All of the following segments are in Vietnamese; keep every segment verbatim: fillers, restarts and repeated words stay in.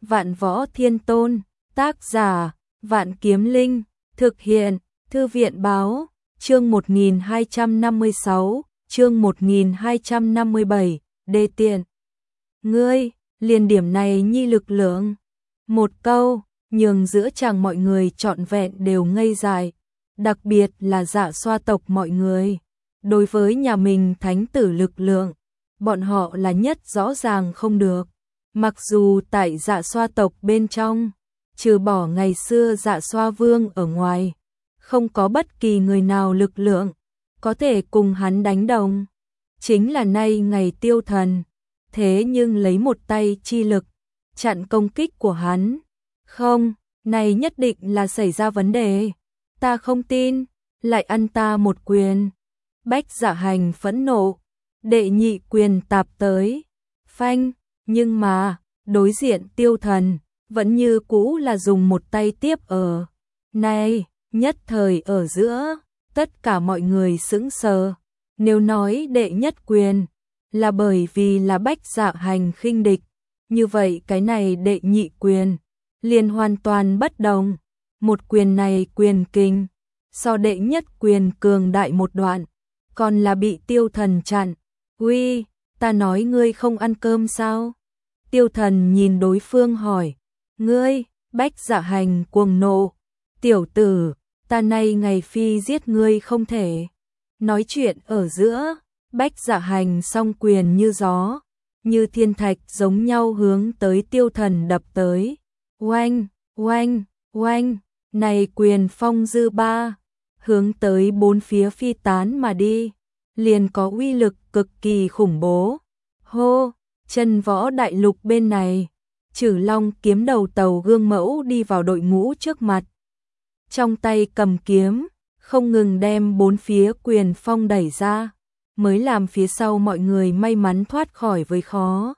Vạn Võ Thiên Tôn, tác giả, Vạn Kiếm Linh, thực hiện, Thư viện báo, chương một nghìn hai trăm năm mươi sáu, chương một nghìn hai trăm năm mươi bảy, đề tiện. Ngươi, liền điểm này nhi lực lượng. Một câu, nhường giữa chàng mọi người trọn vẹn đều ngây dại, đặc biệt là Dạ Xoa tộc mọi người. Đối với nhà mình thánh tử lực lượng, bọn họ là nhất rõ ràng không được. Mặc dù tại Dạ Xoa tộc bên trong, trừ bỏ ngày xưa Dạ Xoa Vương ở ngoài, không có bất kỳ người nào lực lượng có thể cùng hắn đánh đồng. Chính là nay ngày Tiêu Thần, thế nhưng lấy một tay chi lực chặn công kích của hắn. Không, này nhất định là xảy ra vấn đề. Ta không tin, lại ăn ta một quyền. Bách Dạ Hành phẫn nộ, đệ nhị quyền tạp tới. Phanh, nhưng mà, đối diện Tiêu Thần, vẫn như cũ là dùng một tay tiếp ở. Này, nhất thời ở giữa, tất cả mọi người sững sờ. Nếu nói đệ nhất quyền, là bởi vì là Bách Dạ Hành khinh địch, như vậy cái này đệ nhị quyền, liền hoàn toàn bất đồng. Một quyền này quyền kinh, so đệ nhất quyền cường đại một đoạn, còn là bị Tiêu Thần chặn. Uy, ta nói ngươi không ăn cơm sao? Tiêu Thần nhìn đối phương hỏi. Ngươi, Bách Dạ Hành cuồng nộ. Tiểu tử, ta nay ngày phi giết ngươi không thể. Nói chuyện ở giữa, Bách Dạ Hành song quyền như gió, như thiên thạch giống nhau hướng tới Tiêu Thần đập tới. Oanh, oanh, oanh, này quyền phong dư ba, hướng tới bốn phía phi tán mà đi, liền có uy lực cực kỳ khủng bố. Hô, chân võ đại lục bên này, Trử Long kiếm đầu tàu gương mẫu đi vào đội ngũ trước mặt. Trong tay cầm kiếm, không ngừng đem bốn phía quyền phong đẩy ra, mới làm phía sau mọi người may mắn thoát khỏi với khó.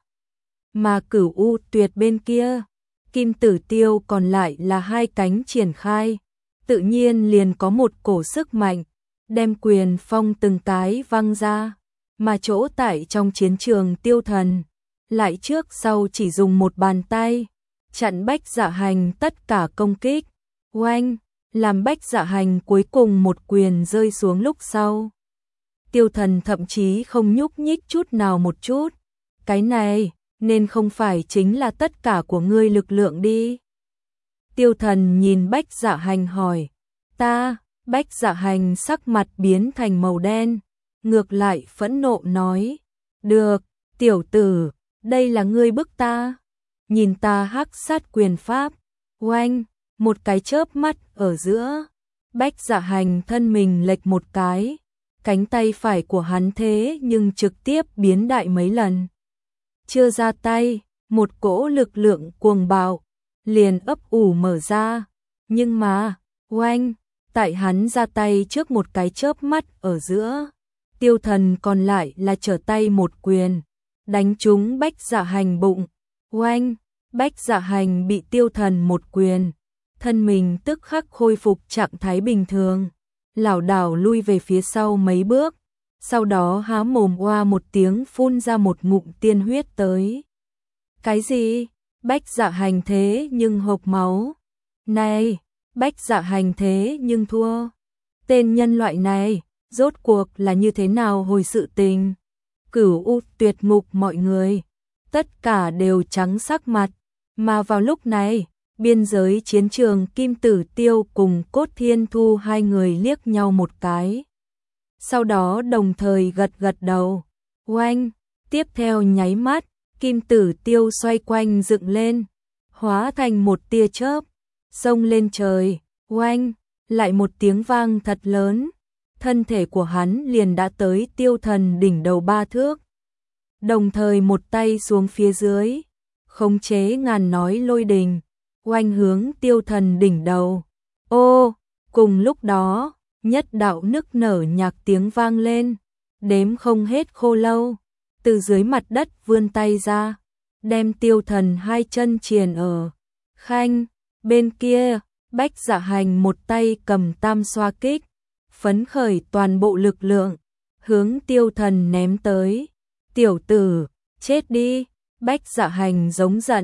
Mà Cửu U Tuyệt bên kia, Kim Tử Tiêu còn lại là hai cánh triển khai, tự nhiên liền có một cổ sức mạnh, đem quyền phong từng cái văng ra, mà chỗ tại trong chiến trường Tiêu Thần, lại trước sau chỉ dùng một bàn tay, chặn Bách Dạ Hành tất cả công kích. Oanh, làm Bách Dạ Hành cuối cùng một quyền rơi xuống lúc sau. Tiêu Thần thậm chí không nhúc nhích chút nào một chút. Cái này, nên không phải chính là tất cả của ngươi lực lượng đi. Tiêu Thần nhìn Bách Dạ Hành hỏi. Ta, Bách Dạ Hành sắc mặt biến thành màu đen, ngược lại phẫn nộ nói. Được, tiểu tử, đây là ngươi bức ta. Nhìn ta hắc sát quyền pháp. Oanh, một cái chớp mắt ở giữa. Bách Dạ Hành thân mình lệch một cái. Cánh tay phải của hắn thế nhưng trực tiếp biến đại mấy lần. Chưa ra tay, một cỗ lực lượng cuồng bạo, liền ấp ủ mở ra. Nhưng mà, oanh, tại hắn ra tay trước một cái chớp mắt ở giữa. Tiêu Thần còn lại là trở tay một quyền, đánh trúng Bách Dạ Hành bụng. Oanh, Bách Dạ Hành bị Tiêu Thần một quyền, thân mình tức khắc khôi phục trạng thái bình thường, lảo đảo lui về phía sau mấy bước, sau đó há mồm oa một tiếng phun ra một ngụm tiên huyết tới. Cái gì? Bách Dạ Hành thế nhưng hộc máu. Này, Bách Dạ Hành thế nhưng thua. Tên nhân loại này, rốt cuộc là như thế nào hồi sự tình? Cửu U Tuyệt Ngục mọi người, tất cả đều trắng sắc mặt, mà vào lúc này, biên giới chiến trường Kim Tử Tiêu cùng Cốt Thiên Thu hai người liếc nhau một cái. Sau đó đồng thời gật gật đầu. Oanh, tiếp theo nháy mắt, Kim Tử Tiêu xoay quanh dựng lên, hóa thành một tia chớp, xông lên trời. Oanh, lại một tiếng vang thật lớn, thân thể của hắn liền đã tới Tiêu Thần đỉnh đầu ba thước. Đồng thời một tay xuống phía dưới, khống chế ngàn nói lôi đình, oanh hướng Tiêu Thần đỉnh đầu. Ô, cùng lúc đó, nhất đạo nức nở nhạc tiếng vang lên, đếm không hết khô lâu, từ dưới mặt đất vươn tay ra, đem Tiêu Thần hai chân triền ở. Khanh, bên kia, Bách Dạ Hành một tay cầm tam xoa kích, phấn khởi toàn bộ lực lượng, hướng Tiêu Thần ném tới. Tiểu tử, chết đi, Bách Dạ Hành giống giận,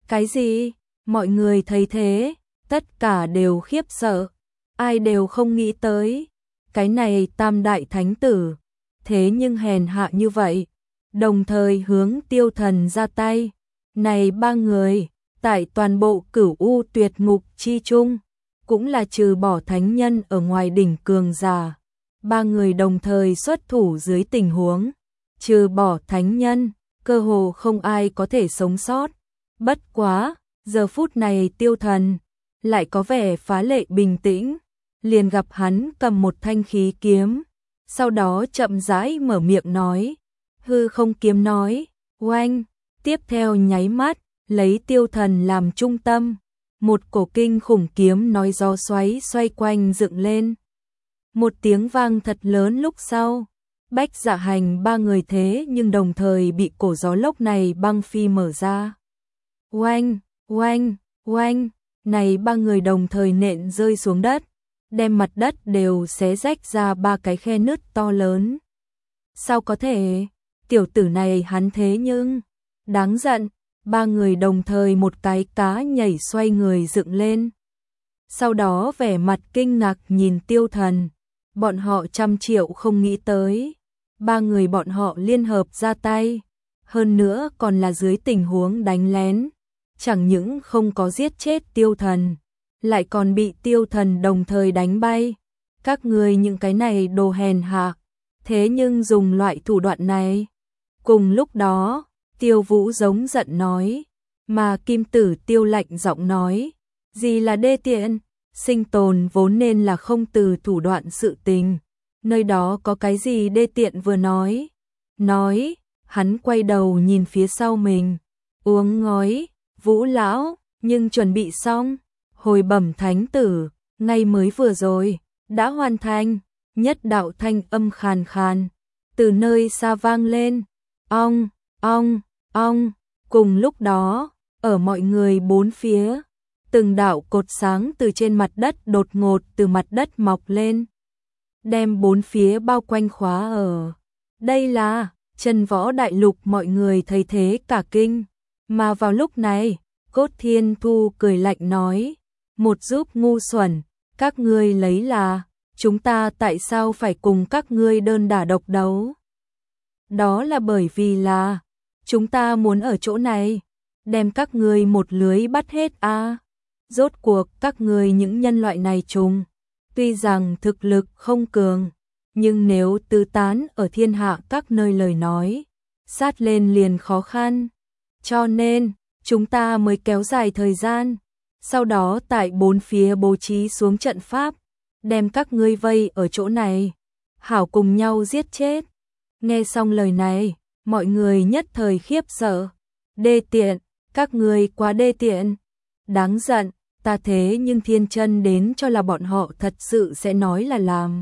Cái gì? Mọi người thấy thế, tất cả đều khiếp sợ, ai đều không nghĩ tới. Cái này Tam Đại Thánh Tử, thế nhưng hèn hạ như vậy, đồng thời hướng Tiêu Thần ra tay. Này ba người, tại toàn bộ Cửu U Tuyệt Ngục chi chung, cũng là trừ bỏ thánh nhân ở ngoài đỉnh cường giả. Ba người đồng thời xuất thủ dưới tình huống, trừ bỏ thánh nhân, cơ hồ không ai có thể sống sót. Bất quá, giờ phút này Tiêu Thần lại có vẻ phá lệ bình tĩnh, liền gặp hắn cầm một thanh khí kiếm, sau đó chậm rãi mở miệng nói, hư không kiếm nói, oanh, tiếp theo nháy mắt, lấy Tiêu Thần làm trung tâm, một cổ kinh khủng kiếm nói gió xoáy xoay quanh dựng lên. Một tiếng vang thật lớn lúc sau, Bách Dạ Hành ba người thế nhưng đồng thời bị cổ gió lốc này băng phi mở ra. Oanh, oanh, oanh, này ba người đồng thời nện rơi xuống đất, đem mặt đất đều xé rách ra ba cái khe nứt to lớn. Sao có thể, tiểu tử này hắn thế nhưng, đáng giận, ba người đồng thời một cái cá nhảy xoay người dựng lên. Sau đó vẻ mặt kinh ngạc nhìn Tiêu Thần, bọn họ trăm triệu không nghĩ tới, ba người bọn họ liên hợp ra tay, hơn nữa còn là dưới tình huống đánh lén, chẳng những không có giết chết Tiêu Thần, lại còn bị Tiêu Thần đồng thời đánh bay. Các người những cái này đồ hèn hạ, thế nhưng dùng loại thủ đoạn này. Cùng lúc đó, Tiêu Vũ giống giận nói, mà Kim Tử Tiêu lạnh giọng nói, gì là đê tiện, sinh tồn vốn nên là không từ thủ đoạn sự tình, nơi đó có cái gì đê tiện vừa nói. Nói, hắn quay đầu nhìn phía sau mình, uống ngói, Vũ lão, nhưng chuẩn bị xong, hồi bẩm thánh tử, ngay mới vừa rồi, đã hoàn thành. Nhất đạo thanh âm khàn khàn, từ nơi xa vang lên, ong, ong, ong, cùng lúc đó, ở mọi người bốn phía, từng đạo cột sáng từ trên mặt đất đột ngột từ mặt đất mọc lên, đem bốn phía bao quanh khóa ở. Đây là Chân Võ Đại Lục, mọi người thấy thế cả kinh, mà vào lúc này, Cốt Thiên Thu cười lạnh nói, một giúp ngu xuẩn, các ngươi lấy là, chúng ta tại sao phải cùng các ngươi đơn đả độc đấu? Đó là bởi vì là, chúng ta muốn ở chỗ này, đem các ngươi một lưới bắt hết a. À. Rốt cuộc các ngươi những nhân loại này chung, tuy rằng thực lực không cường, nhưng nếu tứ tán ở thiên hạ các nơi lời nói, sát lên liền khó khăn. Cho nên, chúng ta mới kéo dài thời gian, sau đó tại bốn phía bố trí xuống trận pháp, đem các ngươi vây ở chỗ này, hảo cùng nhau giết chết. Nghe xong lời này, mọi người nhất thời khiếp sợ. Đê tiện, các ngươi quá đê tiện. Đáng giận, ta thế nhưng thiên chân đến cho là bọn họ thật sự sẽ nói là làm.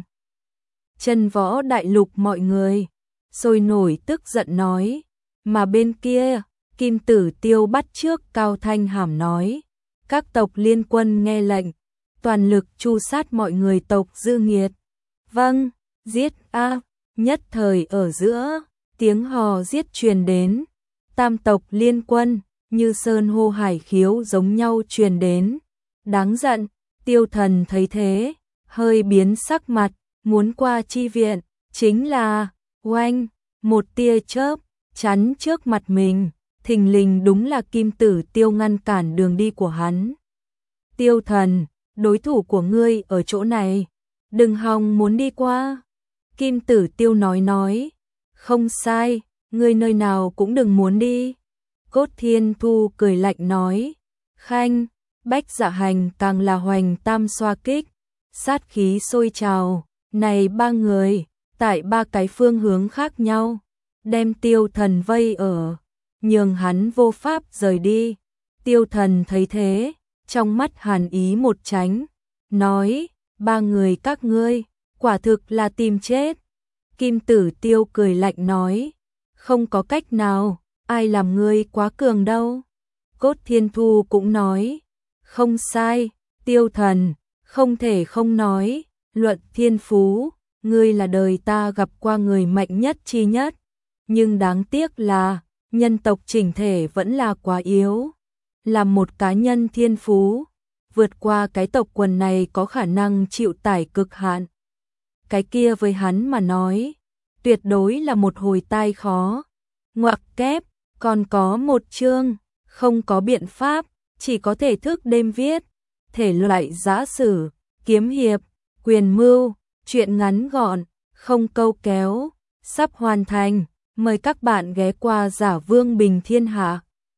Chân Võ Đại Lục mọi người, sôi nổi tức giận nói. Mà bên kia, Kim Tử Tiêu bắt trước cao thanh hàm nói. Các tộc liên quân nghe lệnh, toàn lực tru sát mọi người tộc dư nghiệt. Vâng, giết a. Nhất thời ở giữa, tiếng hò giết truyền đến. Tam tộc liên quân, như sơn hô hải khiếu giống nhau truyền đến. Đáng giận, Tiêu Thần thấy thế, hơi biến sắc mặt, muốn qua chi viện, chính là, oanh, một tia chớp, chắn trước mặt mình, thình lình đúng là Kim Tử Tiêu ngăn cản đường đi của hắn. Tiêu Thần, đối thủ của ngươi ở chỗ này, đừng hòng muốn đi qua. Kim Tử Tiêu nói nói, không sai, ngươi nơi nào cũng đừng muốn đi. Cốt Thiên Thu cười lạnh nói, khanh, Bách Dạ Hành càng là hoành tam xoa kích, sát khí sôi trào, này ba người, tại ba cái phương hướng khác nhau, đem Tiêu Thần vây ở, nhường hắn vô pháp rời đi. Tiêu Thần thấy thế, trong mắt hàn ý một tránh, nói, ba người các ngươi, quả thực là tìm chết. Kim Tử Tiêu cười lạnh nói, không có cách nào, ai làm ngươi quá cường đâu. Cốt Thiên Thu cũng nói, không sai, Tiêu Thần, không thể không nói, luận thiên phú, ngươi là đời ta gặp qua người mạnh nhất chi nhất, nhưng đáng tiếc là, nhân tộc chỉnh thể vẫn là quá yếu. là một cá nhân thiên phú, vượt qua cái tộc quần này có khả năng chịu tải cực hạn. Cái kia với hắn mà nói, tuyệt đối là một hồi tai khó. Ngoặc kép, còn có một chương, không có biện pháp, chỉ có thể thức đêm viết, thể loại giã sử, kiếm hiệp, quyền mưu, truyện ngắn gọn, không câu kéo, sắp hoàn thành, mời các bạn ghé qua Giả Vương Bình Thiên Hạ.